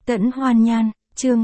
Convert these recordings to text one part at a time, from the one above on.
Tẫn Hoan Nhan, chương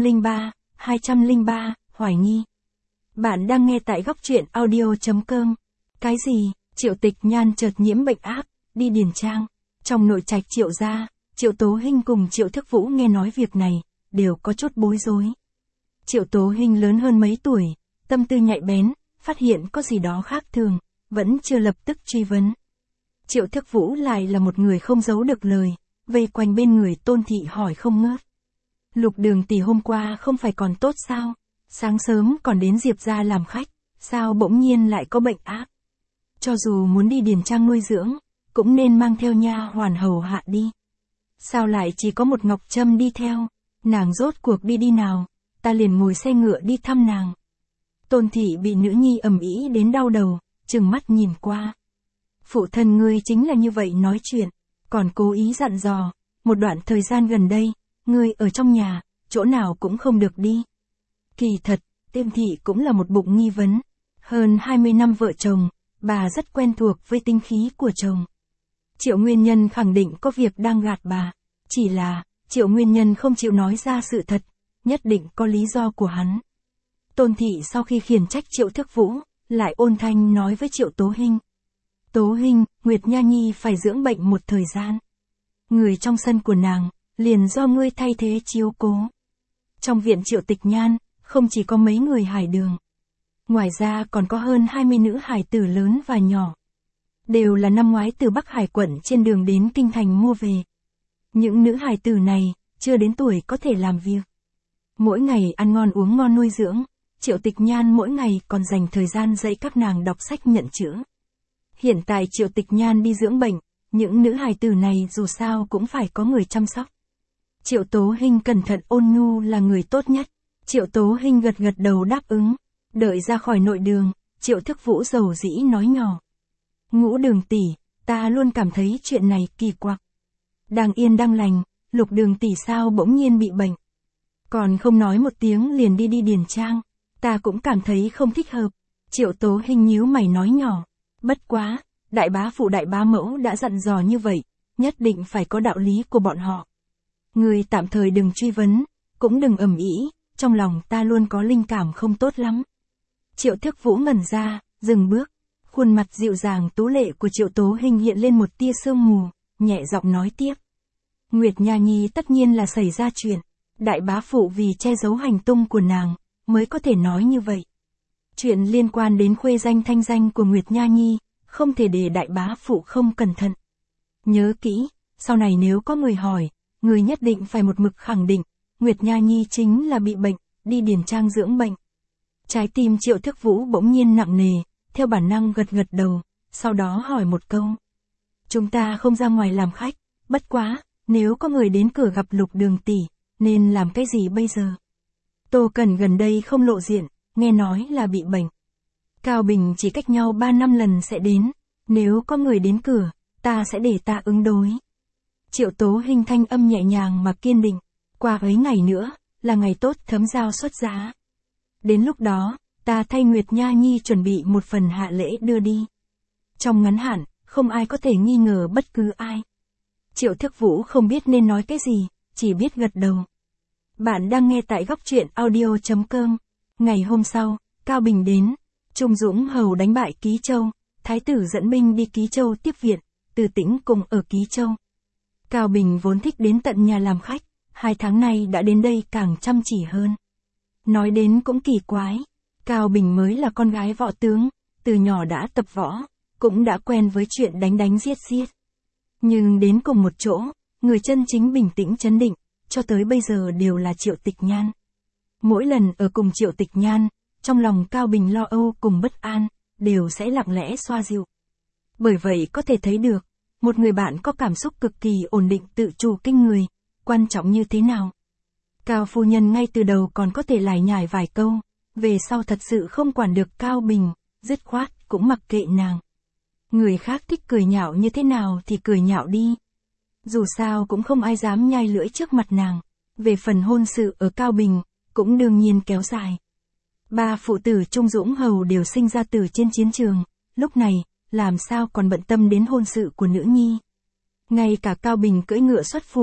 203, Hoài nghi. Bạn đang nghe tại góc truyện audio.com. Cái gì? Triệu Tịch Nhan chợt nhiễm bệnh ác, đi điền trang. Trong nội trạch Triệu gia, Triệu Tố Hinh cùng Triệu Thức Vũ nghe nói việc này, đều có chút bối rối. Triệu Tố Hinh lớn hơn mấy tuổi, tâm tư nhạy bén, phát hiện có gì đó khác thường, vẫn chưa lập tức truy vấn. Triệu Thức Vũ lại là một người không giấu được lời, vây quanh bên người Tôn Thị hỏi không ngớt. Lục Đường tỷ hôm qua không phải còn tốt sao? Sáng sớm còn đến Diệp gia làm khách, sao bỗng nhiên lại có bệnh ác? Cho dù muốn đi điền trang nuôi dưỡng, cũng nên mang theo nha hoàn hầu hạ đi. Sao lại chỉ có một Ngọc Trâm đi theo? Nàng rốt cuộc đi nào? Ta liền ngồi xe ngựa đi thăm nàng. Tôn Thị bị nữ nhi ầm ĩ đến đau đầu, trừng mắt nhìn qua. Phụ thân ngươi chính là như vậy nói chuyện, còn cố ý dặn dò, một đoạn thời gian gần đây, ngươi ở trong nhà, chỗ nào cũng không được đi. Kỳ thật, Tiêm Thị cũng là một bụng nghi vấn. Hơn 20 năm vợ chồng, bà rất quen thuộc với tinh khí của chồng. Triệu Nguyên Nhân khẳng định có việc đang gạt bà. Chỉ là, Triệu Nguyên Nhân không chịu nói ra sự thật, nhất định có lý do của hắn. Tôn Thị sau khi khiển trách Triệu Thức Vũ, lại ôn thanh nói với Triệu Tố Hinh. Tố Hinh, Nguyệt Nha Nhi phải dưỡng bệnh một thời gian. Người trong sân của nàng, liền do ngươi thay thế chiếu cố. Trong viện Triệu Tịch Nhan, không chỉ có mấy người hài đường. Ngoài ra còn có hơn 20 nữ hài tử lớn và nhỏ. Đều là năm ngoái từ Bắc Hải quận trên đường đến Kinh Thành mua về. Những nữ hài tử này, chưa đến tuổi có thể làm việc. Mỗi ngày ăn ngon uống ngon nuôi dưỡng, Triệu Tịch Nhan mỗi ngày còn dành thời gian dạy các nàng đọc sách nhận chữ. Hiện tại Triệu Tịch Nhan đi dưỡng bệnh, những nữ hài tử này dù sao cũng phải có người chăm sóc. Triệu Tố Hinh cẩn thận ôn nhu là người tốt nhất. Triệu Tố Hinh gật gật đầu đáp ứng. Đợi ra khỏi nội đường, Triệu Thức Vũ dầu dĩ nói nhỏ. Ngũ Đường tỷ, ta luôn cảm thấy chuyện này kỳ quặc. Đang yên đang lành, Lục Đường tỷ sao bỗng nhiên bị bệnh. Còn không nói một tiếng liền đi điền trang, ta cũng cảm thấy không thích hợp. Triệu Tố Hinh nhíu mày nói nhỏ. Bất quá, đại bá phụ đại bá mẫu đã dặn dò như vậy, nhất định phải có đạo lý của bọn họ. Người tạm thời đừng truy vấn, cũng đừng ầm ĩ, trong lòng ta luôn có linh cảm không tốt lắm. Triệu Thức Vũ ngẩn ra, dừng bước, khuôn mặt dịu dàng tú lệ của Triệu Tố Hinh hiện lên một tia sương mù, nhẹ giọng nói tiếp. Nguyệt Nha Nhi tất nhiên là xảy ra chuyện, đại bá phụ vì che giấu hành tung của nàng, mới có thể nói như vậy. Chuyện liên quan đến khuê danh thanh danh của Nguyệt Nha Nhi, không thể để đại bá phụ không cẩn thận. Nhớ kỹ, sau này nếu có người hỏi, người nhất định phải một mực khẳng định, Nguyệt Nha Nhi chính là bị bệnh, đi điền trang dưỡng bệnh. Trái tim Triệu Thức Vũ bỗng nhiên nặng nề, theo bản năng gật gật đầu, sau đó hỏi một câu. Chúng ta không ra ngoài làm khách, bất quá, nếu có người đến cửa gặp Lục Đường tỷ, nên làm cái gì bây giờ? Tô Cẩn gần đây không lộ diện, nghe nói là bị bệnh. Cao Bình chỉ cách nhau 3 năm lần sẽ đến, nếu có người đến cửa, ta sẽ để ta ứng đối. Triệu Tố Hinh thanh âm nhẹ nhàng mà kiên định, qua ấy ngày nữa, là ngày tốt Thấm Giao xuất giá. Đến lúc đó, ta thay Nguyệt Nha Nhi chuẩn bị một phần hạ lễ đưa đi. Trong ngắn hạn, không ai có thể nghi ngờ bất cứ ai. Triệu Thức Vũ không biết nên nói cái gì, chỉ biết gật đầu. Bạn đang nghe tại góc truyện audio.com. Ngày hôm sau, Cao Bình đến, Trung Dũng hầu đánh bại Ký Châu, Thái tử dẫn binh đi Ký Châu tiếp viện, Từ Tĩnh cùng ở Ký Châu. Cao Bình vốn thích đến tận nhà làm khách, 2 tháng nay đã đến đây càng chăm chỉ hơn. Nói đến cũng kỳ quái, Cao Bình mới là con gái võ tướng, từ nhỏ đã tập võ, cũng đã quen với chuyện đánh giết. Nhưng đến cùng một chỗ, người chân chính bình tĩnh trấn định, cho tới bây giờ đều là Triệu Tịch Nhan. Mỗi lần ở cùng Triệu Tịch Nhan, trong lòng Cao Bình lo âu cùng bất an, đều sẽ lặng lẽ xoa dịu. Bởi vậy có thể thấy được, một người bạn có cảm xúc cực kỳ ổn định tự chủ kinh người, quan trọng như thế nào. Cao phu nhân ngay từ đầu còn có thể lải nhải vài câu, về sau thật sự không quản được Cao Bình, dứt khoát cũng mặc kệ nàng. Người khác thích cười nhạo như thế nào thì cười nhạo đi. Dù sao cũng không ai dám nhai lưỡi trước mặt nàng. Về phần hôn sự ở Cao Bình, cũng đương nhiên kéo dài. 3 phụ tử Trung Dũng hầu đều sinh ra từ trên chiến trường, lúc này, làm sao còn bận tâm đến hôn sự của nữ nhi. Ngay cả Cao Bình cưỡi ngựa xuất phủ,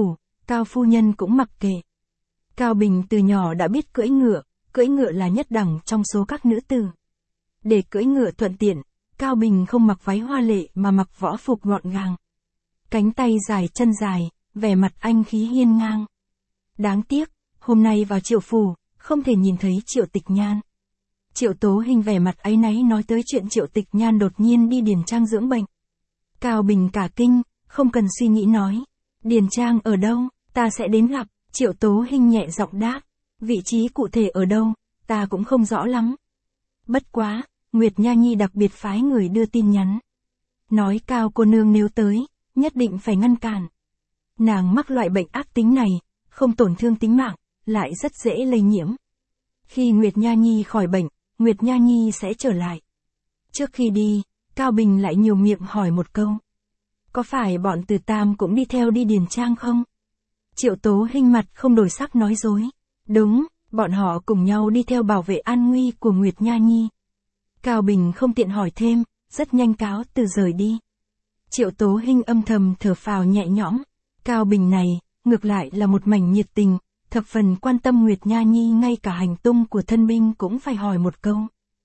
Cao phu nhân cũng mặc kệ. Cao Bình từ nhỏ đã biết cưỡi ngựa là nhất đẳng trong số các nữ tử. Để cưỡi ngựa thuận tiện, Cao Bình không mặc váy hoa lệ mà mặc võ phục gọn gàng. Cánh tay dài chân dài, vẻ mặt anh khí hiên ngang. Đáng tiếc, hôm nay vào Triệu phủ, không thể nhìn thấy Triệu Tịch Nhan. Triệu Tố Hinh vẻ mặt áy náy nói tới chuyện Triệu Tịch Nhan đột nhiên đi Điền Trang dưỡng bệnh. Cao Bình cả kinh, không cần suy nghĩ nói. Điền Trang ở đâu, ta sẽ đến gặp. Triệu Tố Hinh nhẹ giọng đáp. Vị trí cụ thể ở đâu, ta cũng không rõ lắm. Bất quá, Nguyệt Nha Nhi đặc biệt phái người đưa tin nhắn. Nói Cao cô nương nếu tới, nhất định phải ngăn cản. Nàng mắc loại bệnh ác tính này, không tổn thương tính mạng, lại rất dễ lây nhiễm. Khi Nguyệt Nha Nhi khỏi bệnh, Nguyệt Nha Nhi sẽ trở lại. Trước khi đi, Cao Bình lại nhiều miệng hỏi một câu. Có phải bọn Từ Tam cũng đi theo đi Điền Trang không? Triệu Tố Hinh mặt không đổi sắc nói dối. Đúng, bọn họ cùng nhau đi theo bảo vệ an nguy của Nguyệt Nha Nhi. Cao Bình không tiện hỏi thêm, rất nhanh cáo từ rời đi. Triệu Tố Hinh âm thầm thở phào nhẹ nhõm. Cao Bình này, ngược lại là một mảnh nhiệt tình, thập phần quan tâm Nguyệt Nha Nhi, ngay cả hành tung của thân binh cũng phải hỏi một câu.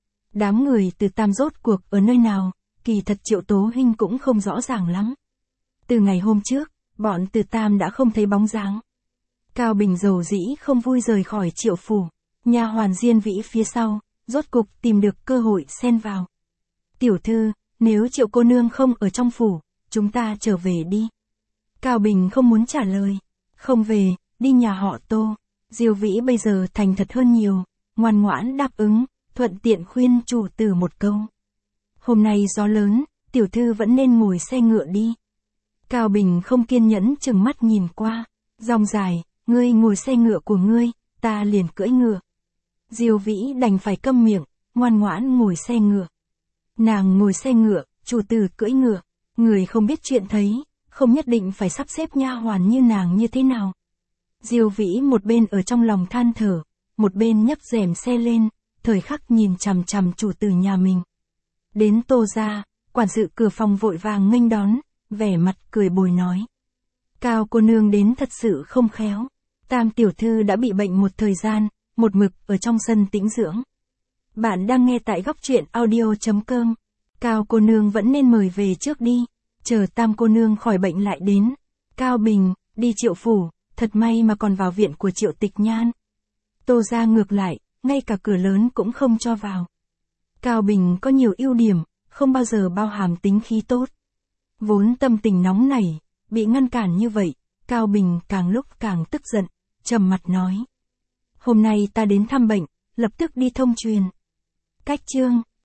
Đám người Từ Tam rốt cuộc ở nơi nào, kỳ thật Triệu Tố Hinh cũng không rõ ràng lắm. Từ ngày hôm trước, bọn Từ Tam đã không thấy bóng dáng. Cao Bình dầu dĩ không vui rời khỏi Triệu phủ, nha hoàn Diên Vĩ phía sau, rốt cục tìm được cơ hội xen vào. Tiểu thư, nếu Triệu cô nương không ở trong phủ, chúng ta trở về đi. Cao Bình không muốn trả lời. Không về, đi nhà họ Tô. Diêu Vĩ bây giờ thành thật hơn nhiều, ngoan ngoãn đáp ứng, thuận tiện khuyên chủ tử một câu. Hôm nay gió lớn, tiểu thư vẫn nên ngồi xe ngựa đi. Cao Bình không kiên nhẫn chừng mắt nhìn qua. Dòng dài, ngươi ngồi xe ngựa của ngươi, ta liền cưỡi ngựa. Diêu Vĩ đành phải câm miệng, ngoan ngoãn ngồi xe ngựa. Nàng ngồi xe ngựa, chủ tử cưỡi ngựa. Người không biết chuyện thấy, không nhất định phải sắp xếp nha hoàn như nàng như thế nào. Diêu Vĩ một bên ở trong lòng than thở, một bên nhấc rèm xe lên, thời khắc nhìn chằm chằm chủ tử nhà mình. Đến Tô gia, quản sự cửa phòng vội vàng nghênh đón, vẻ mặt cười bồi nói. Cao cô nương đến thật sự không khéo. Tam tiểu thư đã bị bệnh một thời gian, một mực ở trong sân tĩnh dưỡng. Bạn đang nghe tại góc truyện audio.com. Cao cô nương vẫn nên mời về trước đi, chờ Tam cô nương khỏi bệnh lại đến. Cao Bình, đi Triệu phủ, thật may mà còn vào viện của Triệu Tịch Nhan. Tô gia ngược lại, ngay cả cửa lớn cũng không cho vào. Cao Bình có nhiều ưu điểm, không bao giờ bao hàm tính khí tốt. Vốn tâm tình nóng nảy, bị ngăn cản như vậy, Cao Bình càng lúc càng tức giận, trầm mặt nói. Hôm nay ta đến thăm bệnh, lập tức đi thông truyền. Cách chương.